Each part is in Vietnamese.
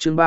chương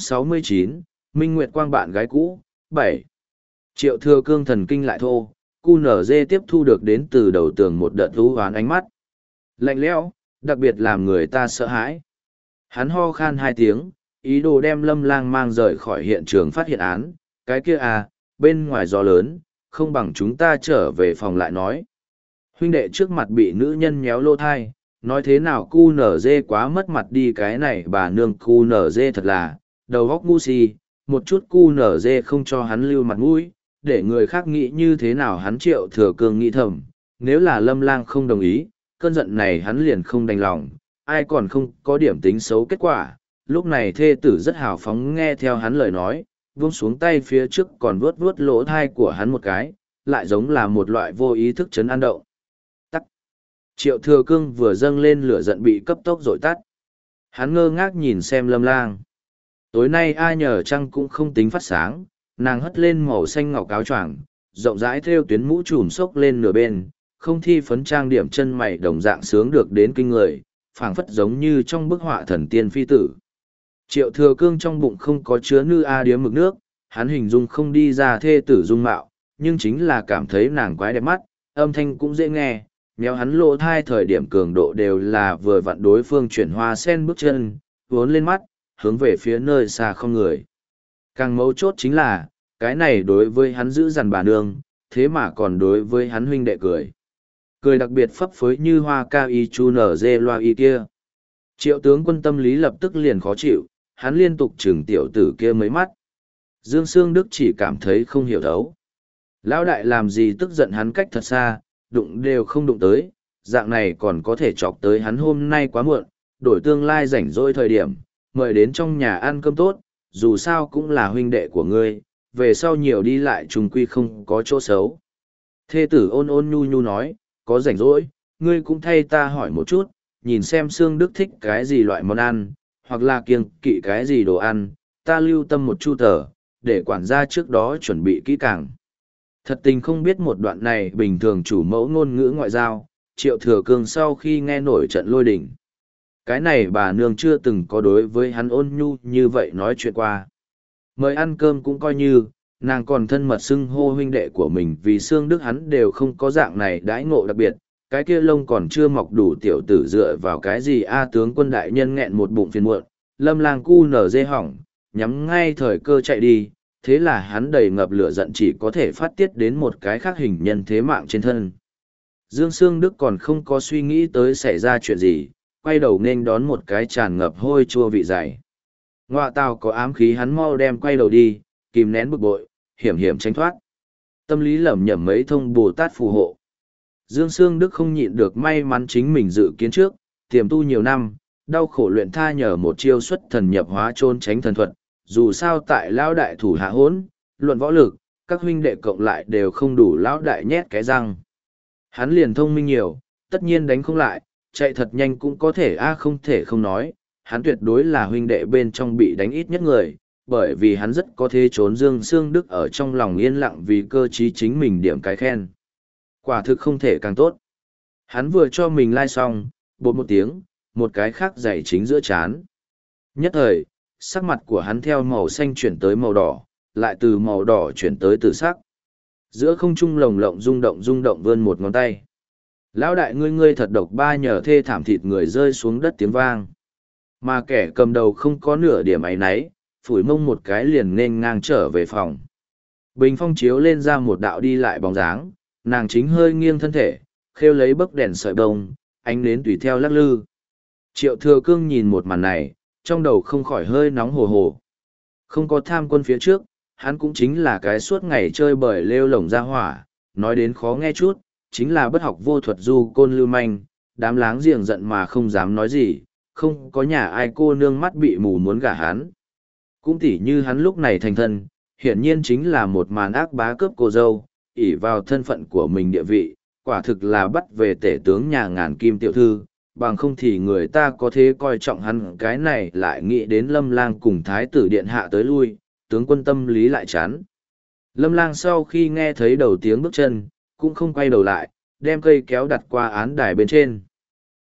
369, Minh Nguyệt Quang bạn gái cũ, 7. Triệu Thừa Cương thần kinh lại thô, QNZ tiếp thu được đến từ đầu tường một đợt thú hoán ánh mắt. Lạnh lẽo, đặc biệt làm người ta sợ hãi. Hắn ho khan 2 tiếng, ý đồ đem Lâm Lang mang rời khỏi hiện trường phát hiện án. Cái kia à, bên ngoài gió lớn, không bằng chúng ta trở về phòng lại nói. Huynh đệ trước mặt bị nữ nhân nhéo lô thai, nói thế nào QNZ quá mất mặt đi, cái này bà nương QNZ thật là, đầu góc ngu si, một chút QNZ không cho hắn lưu mặt mũi, để người khác nghĩ như thế nào hắn. Triệu Thừa Cương nghĩ thầm, nếu là Lâm Lang không đồng ý, cơn giận này hắn liền không đành lòng, ai còn không có điểm tính xấu kết quả. Lúc này thê tử rất hào phóng nghe theo hắn lời nói, buông xuống tay phía trước còn vuốt vuốt lỗ thai của hắn một cái, lại giống là một loại vô ý thức chấn an động. Tắt. Triệu Thừa Cương vừa dâng lên lửa giận bị cấp tốc dội tắt. Hắn ngơ ngác nhìn xem Lâm Lang. Tối nay ai nhờ trăng cũng không tính phát sáng, nàng hất lên màu xanh ngọc áo choàng, rộng rãi thêu tuyến mũ trùm xốc lên nửa bên, không thi phấn trang điểm chân mày đồng dạng sướng được đến kinh người, phảng phất giống như trong bức họa thần tiên phi tử. Triệu Thừa Cương trong bụng không có chứa nữ a điếm mực nước, hắn hình dung không đi ra thê tử dung mạo, nhưng chính là cảm thấy nàng quái đẹp mắt, âm thanh cũng dễ nghe, méo hắn lỗ thai thời điểm cường độ đều là vừa vặn đối phương chuyển hoa sen bước chân, vốn lên mắt, hướng về phía nơi xa không người. Càng mấu chốt chính là, cái này đối với hắn giữ dằn bà nương, thế mà còn đối với hắn huynh đệ cười. Cười đặc biệt phấp phới như hoa cao y chu nở dê loa y kia. Triệu tướng quân tâm lý lập tức liền khó chịu, hắn liên tục trừng tiểu tử kia mấy mắt. Dương Sương Đức chỉ cảm thấy không hiểu thấu. Lão đại làm gì tức giận hắn cách thật xa, đụng đều không đụng tới, dạng này còn có thể chọc tới hắn hôm nay quá muộn, đổi tương lai rảnh rỗi thời điểm, mời đến trong nhà ăn cơm tốt, dù sao cũng là huynh đệ của ngươi, về sau nhiều đi lại trùng quy không có chỗ xấu. Thê tử ôn ôn nhu nhu nói, có rảnh rỗi, ngươi cũng thay ta hỏi một chút, nhìn xem Sương Đức thích cái gì loại món ăn, hoặc là kiêng kỵ cái gì đồ ăn, ta lưu tâm một chu tờ, để quản gia trước đó chuẩn bị kỹ càng. Thật tình không biết một đoạn này bình thường chủ mẫu ngôn ngữ ngoại giao, Triệu Thừa Cương sau khi nghe nổi trận lôi đình. Cái này bà nương chưa từng có đối với hắn ôn nhu như vậy nói chuyện qua. Mời ăn cơm cũng coi như, nàng còn thân mật xưng hô huynh đệ của mình vì Sương Đức hắn đều không có dạng này đãi ngộ đặc biệt, cái kia lông còn chưa mọc đủ tiểu tử dựa vào cái gì a tướng quân đại nhân nghẹn một bụng phiền muộn, Lâm Lang cu nở dê hỏng, nhắm ngay thời cơ chạy đi, thế là hắn đầy ngập lửa giận chỉ có thể phát tiết đến một cái khác hình nhân thế mạng trên thân. Dương Sương Đức còn không có suy nghĩ tới xảy ra chuyện gì, quay đầu nên đón một cái tràn ngập hôi chua vị dày. Ngoạ tào có ám khí hắn mau đem quay đầu đi, kìm nén bực bội, hiểm hiểm tránh thoát. Tâm lý lẩm nhẩm mấy thông Bồ Tát phù hộ. Dương Sương Đức không nhịn được may mắn chính mình dự kiến trước, tiềm tu nhiều năm, đau khổ luyện tha nhờ một chiêu xuất thần nhập hóa trôn tránh thần thuật, dù sao tại lão đại thủ hạ hỗn, luận võ lực, các huynh đệ cộng lại đều không đủ lão đại nhét cái răng. Hắn liền thông minh nhiều, tất nhiên đánh không lại, chạy thật nhanh cũng có thể không thể không nói, hắn tuyệt đối là huynh đệ bên trong bị đánh ít nhất người, bởi vì hắn rất có thế trốn. Dương Sương Đức ở trong lòng yên lặng vì cơ trí chính mình điểm cái khen. Quả thực không thể càng tốt. Hắn vừa cho mình lai xong, bột một tiếng, một cái khác dày chính giữa chán. Nhất thời, sắc mặt của hắn theo màu xanh chuyển tới màu đỏ, lại từ màu đỏ chuyển tới tử sắc. Giữa không trung lồng lộng rung động vươn một ngón tay. Lão đại ngươi thật độc, ba nhờ thê thảm thịt người rơi xuống đất tiếng vang. Mà kẻ cầm đầu không có nửa điểm áy náy, phủi mông một cái liền nên ngang trở về phòng. Bình phong chiếu lên ra một đạo đi lại bóng dáng, nàng chính hơi nghiêng thân thể, khêu lấy bấc đèn sợi bông, ánh nến tùy theo lắc lư. Triệu Thừa Cương nhìn một màn này, trong đầu không khỏi hơi nóng hồ hồ. Không có tham quân phía trước, hắn cũng chính là cái suốt ngày chơi bời lêu lổng ra hỏa, nói đến khó nghe chút, chính là bất học vô thuật du côn lưu manh, đám láng giềng giận mà không dám nói gì, không có nhà ai cô nương mắt bị mù muốn gả hắn. Cũng tỉ như hắn lúc này thành thân, hiển nhiên chính là một màn ác bá cướp cô dâu, ỷ vào thân phận của mình địa vị, quả thực là bắt về tể tướng nhà ngàn kim tiểu thư, bằng không thì người ta có thế coi trọng hắn. Cái này lại nghĩ đến Lâm Lang cùng Thái tử điện hạ tới lui, tướng quân tâm lý lại chán. Lâm Lang sau khi nghe thấy đầu tiếng bước chân, cũng không quay đầu lại, đem cây kéo đặt qua án đài bên trên.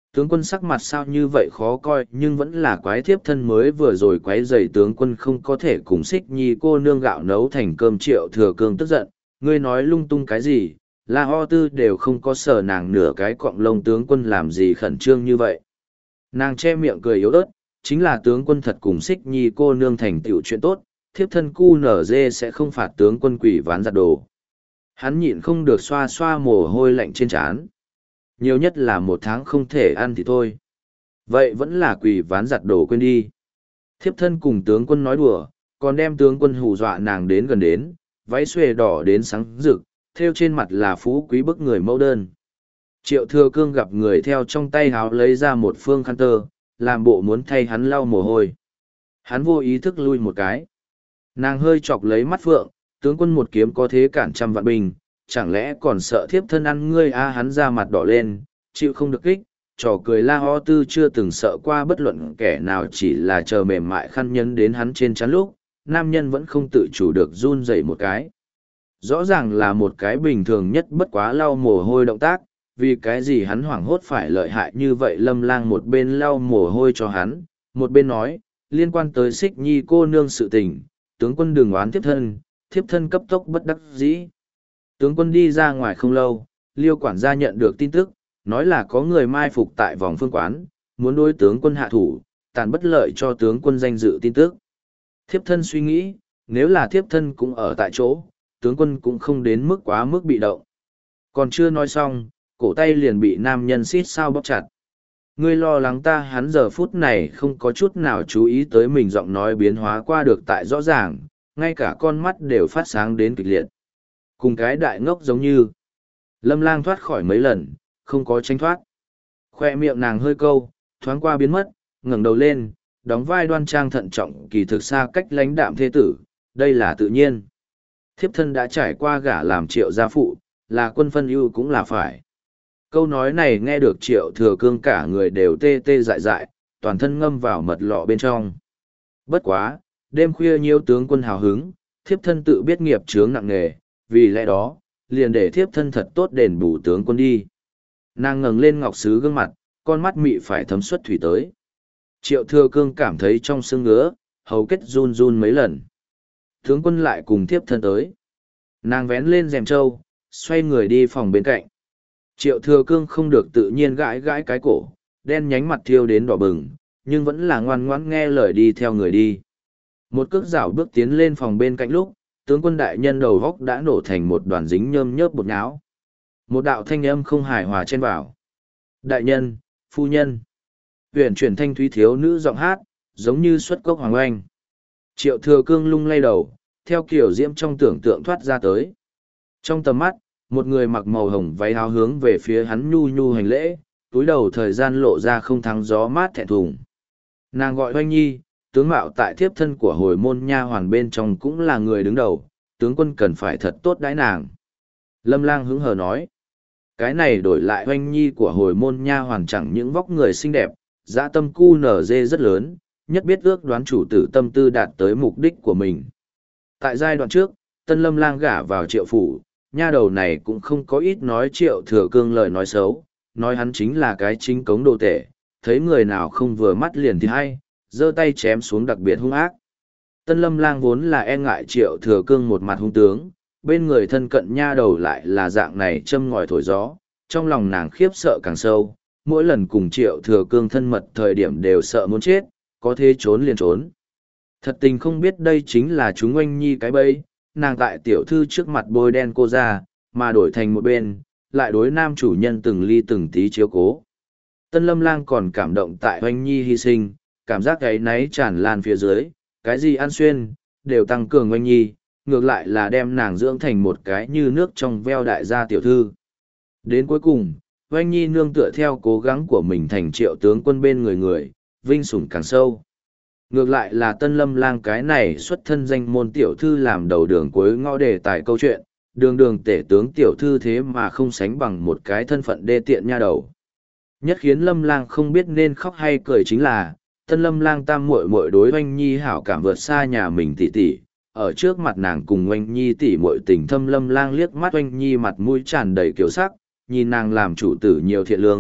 Tướng quân sắc mặt sao như vậy khó coi nhưng vẫn là quái thiếp thân mới vừa rồi quái dày tướng quân không có thể cùng xích nhi cô nương gạo nấu thành cơm. Triệu Thừa Cương tức giận, ngươi nói lung tung cái gì, La Ho Tư đều không có sờ nàng nửa cái cọng lông, tướng quân làm gì khẩn trương như vậy. Nàng che miệng cười yếu ớt, chính là tướng quân thật cùng xích nhi cô nương thành tựu chuyện tốt, thiếp thân cu nở dê sẽ không phạt tướng quân quỷ ván giặt đồ. Hắn nhịn không được xoa xoa mồ hôi lạnh trên trán. Nhiều nhất là 1 tháng không thể ăn thì thôi. Vậy vẫn là quỷ ván giặt đồ quên đi. Thiếp thân cùng tướng quân nói đùa, còn đem tướng quân hù dọa nàng đến gần đến, váy xuề đỏ đến sáng rực, thêu trên mặt là phú quý bức người mẫu đơn. Triệu Thừa Cương gặp người theo trong tay háo lấy ra một phương khăn tơ, làm bộ muốn thay hắn lau mồ hôi. Hắn vô ý thức lui một cái. Nàng hơi chọc lấy mắt phượng, tướng quân một kiếm có thế cản trăm vạn binh, chẳng lẽ còn sợ thiếp thân ăn ngươi a? Hắn ra mặt đỏ lên, chịu không được kích, trò cười La Ho Tư chưa từng sợ qua bất luận kẻ nào, chỉ là chờ mềm mại khăn nhấn đến hắn trên trán lúc, nam nhân vẫn không tự chủ được run rẩy một cái. Rõ ràng là một cái bình thường nhất bất quá lau mồ hôi động tác, vì cái gì hắn hoảng hốt phải lợi hại như vậy. Lâm Lang một bên lau mồ hôi cho hắn, một bên nói, liên quan tới xích nhi cô nương sự tình, tướng quân đừng oán thiếp thân cấp tốc bất đắc dĩ. Tướng quân đi ra ngoài không lâu, Liêu quản gia nhận được tin tức, nói là có người mai phục tại vòng phương quán, muốn đối tướng quân hạ thủ, tàn bất lợi cho tướng quân danh dự tin tức. Thiếp thân suy nghĩ, nếu là thiếp thân cũng ở tại chỗ, tướng quân cũng không đến mức quá mức bị động. Còn chưa nói xong, cổ tay liền bị nam nhân xít sao bóp chặt. Ngươi lo lắng ta? Hắn giờ phút này không có chút nào chú ý tới mình giọng nói biến hóa qua được tại rõ ràng, ngay cả con mắt đều phát sáng đến kịch liệt. Cùng cái đại ngốc giống như. Lâm Lang thoát khỏi mấy lần, không có tránh thoát. Khoe miệng nàng hơi câu, thoáng qua biến mất, ngẩng đầu lên, đóng vai đoan trang thận trọng kỳ thực xa cách lãnh đạm thế tử, đây là tự nhiên. Thiếp thân đã trải qua gả làm Triệu gia phụ, là quân phân ưu cũng là phải. Câu nói này nghe được Triệu Thừa Cương cả người đều tê tê dại dại, toàn thân ngâm vào mật lọ bên trong. Bất quá, đêm khuya nhiều tướng quân hào hứng, thiếp thân tự biết nghiệp chướng nặng nề, vì lẽ đó, liền để thiếp thân thật tốt đền bù tướng quân đi. Nàng ngẩng lên ngọc sứ gương mặt, con mắt mị phải thấm xuất thủy tới. Triệu Thừa Cương cảm thấy trong xương ngứa, hầu kết run run mấy lần. Tướng quân lại cùng thiếp thân tới. Nàng vén lên rèm trâu, xoay người đi phòng bên cạnh. Triệu Thừa Cương không được tự nhiên gãi gãi cái cổ, đen nhánh mặt thiêu đến đỏ bừng, nhưng vẫn là ngoan ngoãn nghe lời đi theo người đi. Một cước dạo bước tiến lên phòng bên cạnh lúc, tướng quân đại nhân đầu góc đã nổ thành một đoàn dính nhơm nhớp bột nháo. Một đạo thanh âm không hài hòa chen vào. Đại nhân, phu nhân. Huyền chuyển thanh thúy thiếu nữ giọng hát, giống như xuất cốc hoàng oanh. Triệu Thừa Cương lung lay đầu, theo kiểu diễm trong tưởng tượng thoát ra tới. Trong tầm mắt, một người mặc màu hồng váy áo hướng về phía hắn nhu nhu hành lễ, túi đầu thời gian lộ ra không thắng gió mát thẹn thùng. Nàng gọi Hoanh Nhi, tướng mạo tại thiếp thân của hồi môn nha hoàn bên trong cũng là người đứng đầu, tướng quân cần phải thật tốt đãi nàng. Lâm Lang hứng hờ nói, cái này đổi lại Hoanh Nhi của hồi môn nha hoàn chẳng những vóc người xinh đẹp, dã tâm cu nở dê rất lớn, nhất biết ước đoán chủ tử tâm tư đạt tới mục đích của mình. Tại giai đoạn trước, Tân Lâm Lang gả vào Triệu phủ, nha đầu này cũng không có ít nói Triệu Thừa Cương lời nói xấu, nói hắn chính là cái chính cống đồ tể, thấy người nào không vừa mắt liền thì hay, giơ tay chém xuống đặc biệt hung ác. Tân Lâm Lang vốn là e ngại Triệu Thừa Cương một mặt hung tướng, bên người thân cận nha đầu lại là dạng này châm ngòi thổi gió, trong lòng nàng khiếp sợ càng sâu, mỗi lần cùng Triệu Thừa Cương thân mật thời điểm đều sợ muốn chết, có thế trốn liền trốn. Thật tình không biết đây chính là chúng Oanh Nhi cái bẫy, nàng tại tiểu thư trước mặt bôi đen cô ra, mà đổi thành một bên, lại đối nam chủ nhân từng ly từng tí chiếu cố. Tân Lâm Lang còn cảm động tại Oanh Nhi hy sinh, cảm giác ấy náy tràn lan phía dưới, cái gì ăn xuyên, đều tăng cường Oanh Nhi, ngược lại là đem nàng dưỡng thành một cái như nước trong veo đại gia tiểu thư. Đến cuối cùng, Oanh Nhi nương tựa theo cố gắng của mình thành Triệu tướng quân bên người, vinh sủng càng sâu. Ngược lại là Tân Lâm Lang cái này xuất thân danh môn tiểu thư làm đầu đường cuối ngõ đề tài câu chuyện, đường tể tướng tiểu thư thế mà không sánh bằng một cái thân phận đê tiện nha đầu. Nhất khiến Lâm Lang không biết nên khóc hay cười chính là, Tân Lâm Lang tam muội muội đối Oanh Nhi hảo cảm vượt xa nhà mình tỷ tỷ, ở trước mặt nàng cùng Oanh Nhi tỷ muội tình thâm. Lâm Lang liếc mắt Oanh Nhi mặt mũi tràn đầy kiều sắc, nhìn nàng làm chủ tử nhiều thiện lương,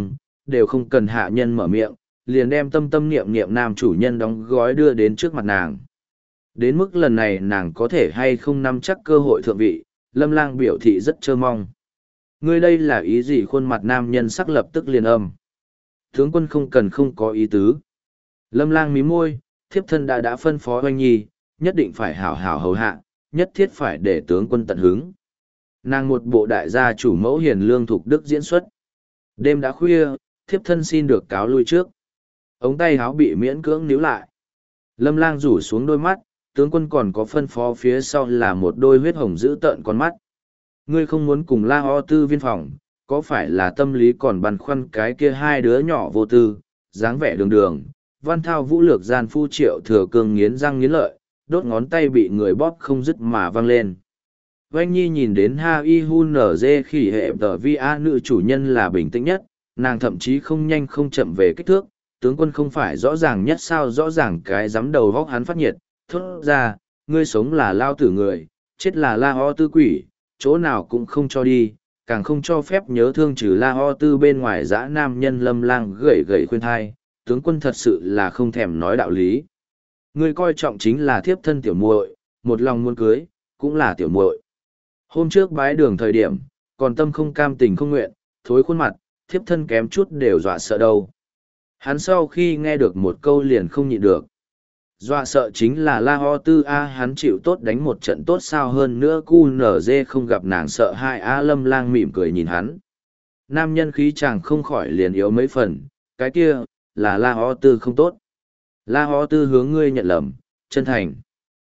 đều không cần hạ nhân mở miệng, liền đem tâm tâm niệm niệm nam chủ nhân đóng gói đưa đến trước mặt nàng. Đến mức lần này nàng có thể hay không nắm chắc cơ hội thượng vị, Lâm Lang biểu thị rất trơ mong. Ngươi đây là ý gì? Khuôn mặt nam nhân sắc lập tức liền âm. Tướng quân không cần không có ý tứ. Lâm Lang mí môi, thiếp thân đã phân phó Oanh Nhi, nhất định phải hảo hảo hầu hạ, nhất thiết phải để tướng quân tận hứng. Nàng một bộ đại gia chủ mẫu hiền lương thục đức diễn xuất. Đêm đã khuya, thiếp thân xin được cáo lui trước. Ống tay háo bị miễn cưỡng níu lại. Lâm Lang rủ xuống đôi mắt, tướng quân còn có phân phó phía sau là một đôi huyết hồng dữ tợn con mắt. Ngươi không muốn cùng La Ho Tư viên phòng, có phải là tâm lý còn băn khoăn cái kia hai đứa nhỏ vô tư, dáng vẻ đường đường, văn thao vũ lược gian phu Triệu Thừa Cương nghiến răng nghiến lợi, đốt ngón tay bị người bóp không dứt mà văng lên. Oanh Nhi nhìn đến Ha Y Hu Nở Dê khỉ hệ tờ vi a nữ chủ nhân là bình tĩnh nhất, nàng thậm chí không nhanh không chậm về kích thước, tướng quân không phải rõ ràng nhất sao? Rõ ràng cái giấm đầu vóc hắn phát nhiệt, thốt ra, ngươi sống là lao tử người, chết là La Ho Tư quỷ, chỗ nào cũng không cho đi, càng không cho phép nhớ thương trừ La Ho Tư bên ngoài dã nam nhân. Lâm Lang gẩy gẩy khuyên thai, tướng quân thật sự là không thèm nói đạo lý. Ngươi coi trọng chính là thiếp thân tiểu muội, một lòng muốn cưới, cũng là tiểu muội. Hôm trước bái đường thời điểm, còn tâm không cam tình không nguyện, thối khuôn mặt, thiếp thân kém chút đều dọa sợ đâu. Hắn sau khi nghe được một câu liền không nhịn được. Dọa sợ chính là La Ho Tư A, hắn chịu tốt đánh một trận tốt sao? Hơn nữa QNZ không gặp nàng sợ hai A. Lâm Lang mỉm cười nhìn hắn. Nam nhân khí chàng không khỏi liền yếu mấy phần, cái kia, là La Ho Tư không tốt. La Ho Tư hướng ngươi nhận lầm, chân thành.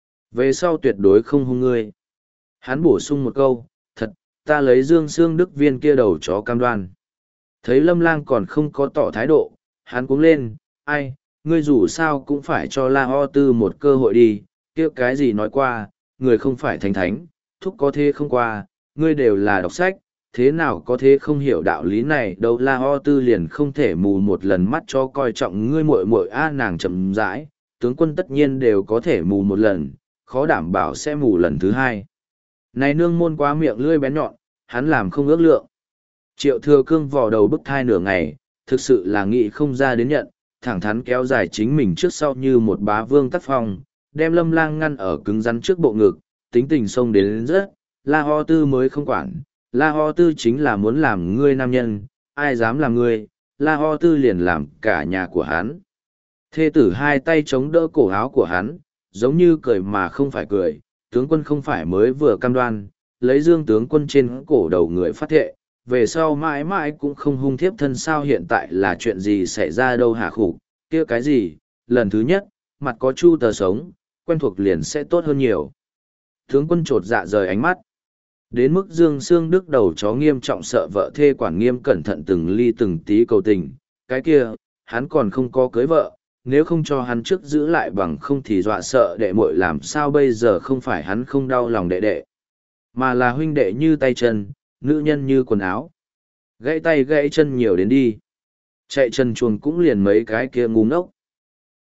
Về sau tuyệt đối không hung ngươi. Hắn bổ sung một câu, thật, ta lấy Dương Xương Đức viên kia đầu chó cam đoan. Thấy Lâm Lang còn không có tỏ thái độ, hắn cuống lên, ai, ngươi dù sao cũng phải cho La Ho Tư một cơ hội đi, kia cái gì nói qua, người không phải thánh thánh, thúc có thế không qua, ngươi đều là đọc sách, thế nào có thế không hiểu đạo lý này đâu. La Ho Tư liền không thể mù một lần mắt cho coi trọng ngươi muội muội a. Nàng chậm rãi, tướng quân tất nhiên đều có thể mù một lần, khó đảm bảo sẽ mù lần thứ hai. Này nương môn quá miệng lưỡi bén nhọn, hắn làm không ước lượng. Triệu Thừa Cương vò đầu bức thai nửa ngày, thực sự là nghĩ không ra đến nhận, thẳng thắn kéo dài chính mình trước sau như một bá vương tác phong, đem Lâm Lang ngăn ở cứng rắn trước bộ ngực, tính tình xông đến rất, La Ho Tư mới không quản, La Ho Tư chính là muốn làm ngươi nam nhân, ai dám làm ngươi, La Ho Tư liền làm cả nhà của hắn. Thê tử hai tay chống đỡ cổ áo của hắn, giống như cười mà không phải cười, tướng quân không phải mới vừa cam đoan, lấy Dương tướng quân trên cổ đầu người phát thệ, về sau mãi mãi cũng không hung thiếp thân sao? Hiện tại là chuyện gì xảy ra đâu hả khục, kia cái gì, lần thứ nhất, mặt có chu tờ sống, quen thuộc liền sẽ tốt hơn nhiều. Tướng quân trột dạ rời ánh mắt. Đến mức Dương Xương Đức đầu chó nghiêm trọng sợ vợ thê quản nghiêm cẩn thận từng ly từng tí cầu tình, cái kia, hắn còn không có cưới vợ, nếu không cho hắn trước giữ lại bằng không thì dọa sợ đệ muội làm sao bây giờ? Không phải hắn không đau lòng đệ đệ, mà là huynh đệ như tay chân, nữ nhân như quần áo. Gãy tay gãy chân nhiều đến đi. Chạy chân chuồng cũng liền mấy cái kia ngu ngốc.